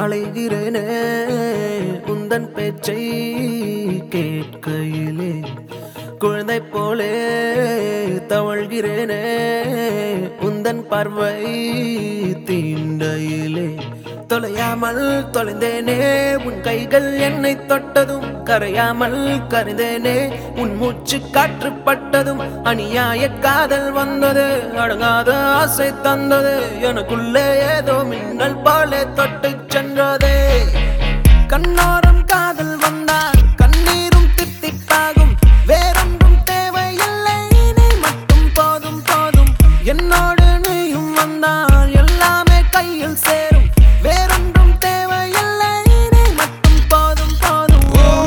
அலைகிறேனே உந்தன் பேச்சை கேட்கையிலே குழந்தை போலே தவழ்கிறேனே உந்தன் பார்வை தீண்டையிலே தொலையாமல் தொலைந்தேனே உன் கைகள் என்னை தொட்டதும் கரையாமல் கரைந்தேனே உன் மூச்சு காற்றுப்பட்டதும் அநியாய காதல் வந்தது அடங்காத ஆசை தந்தது எனக்குள்ளே ஏதோ மின்னல் போலே தொட்டு சென்றதே கண்ணோரம் காதல் வந்தால் கண்ணீரும் தித்திப்பாகும் வேறொன்றும் தேவையில்லை நீ மட்டும் போதும் போதும் என்னோடு நீயும் வந்தால் எல்லாமே கையில் சேரும் வேறொன்றும் தேவையில்லை நீ மட்டும் போதும் போதும்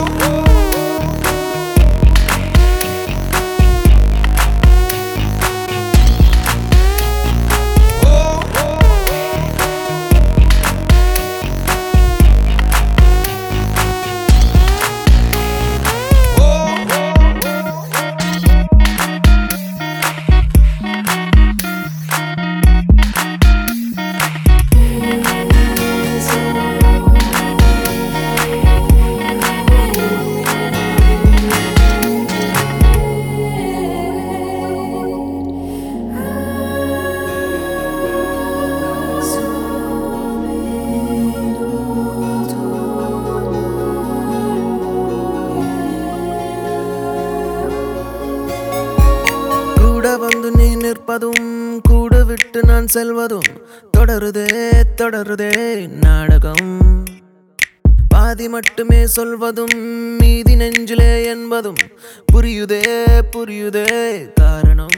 கூட வந்து நீ நிற்பதும் கூட விட்டு நான் செல்வதும் தொடருதே தொடருதே நாடகம் பாதி மட்டுமே சொல்வதும் மீதி நெஞ்சிலே என்பதும் புரியுதே புரியுதே காரணம்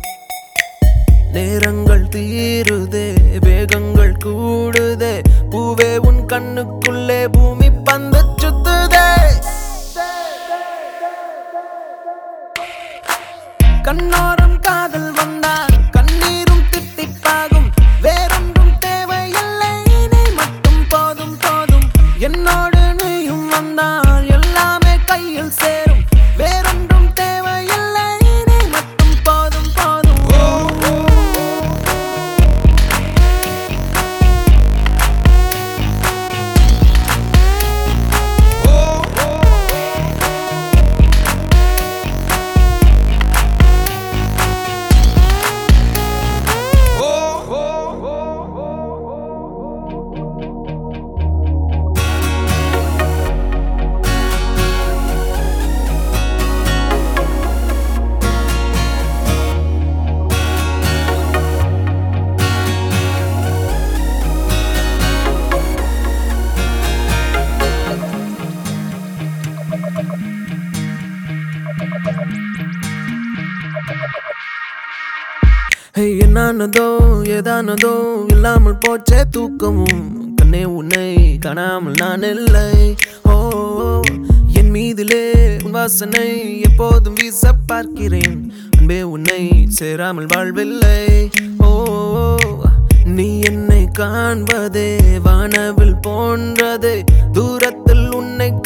நேரங்கள் தீருதே வேகங்கள் கூடுதே பூவே உன் கண்ணுக்குள்ளே பூமி பந்து சுத்துதே கண்ணோரம் காதல் வந்தால் கண்ணீரும் தித்திப்பாகும் வேறொன்றும் தேவையில்லை நீ மட்டும் போதும் போதும் என்னோடு நீயும் வந்தால் எல்லாமே கையில் சேரும் வேறொன்றும் தேவையில்லை நீ மட்டும் போதும் போதும் என்னானதோ ஏதானதோ இல்லாமல் போச்சே தூக்கமும் கண்ணே உன்னை காணாமல் நான் இல்லை ஓ என் மீதிலே உன் வாசனை எப்போதும் வீச பார்க்கிறேன் அன்பே உன்னை சேராமல் வாழ்வில்லை ஓ நீ என்னை காண்பதே வானவில் போன்றதே தூரத்தில் உன்னை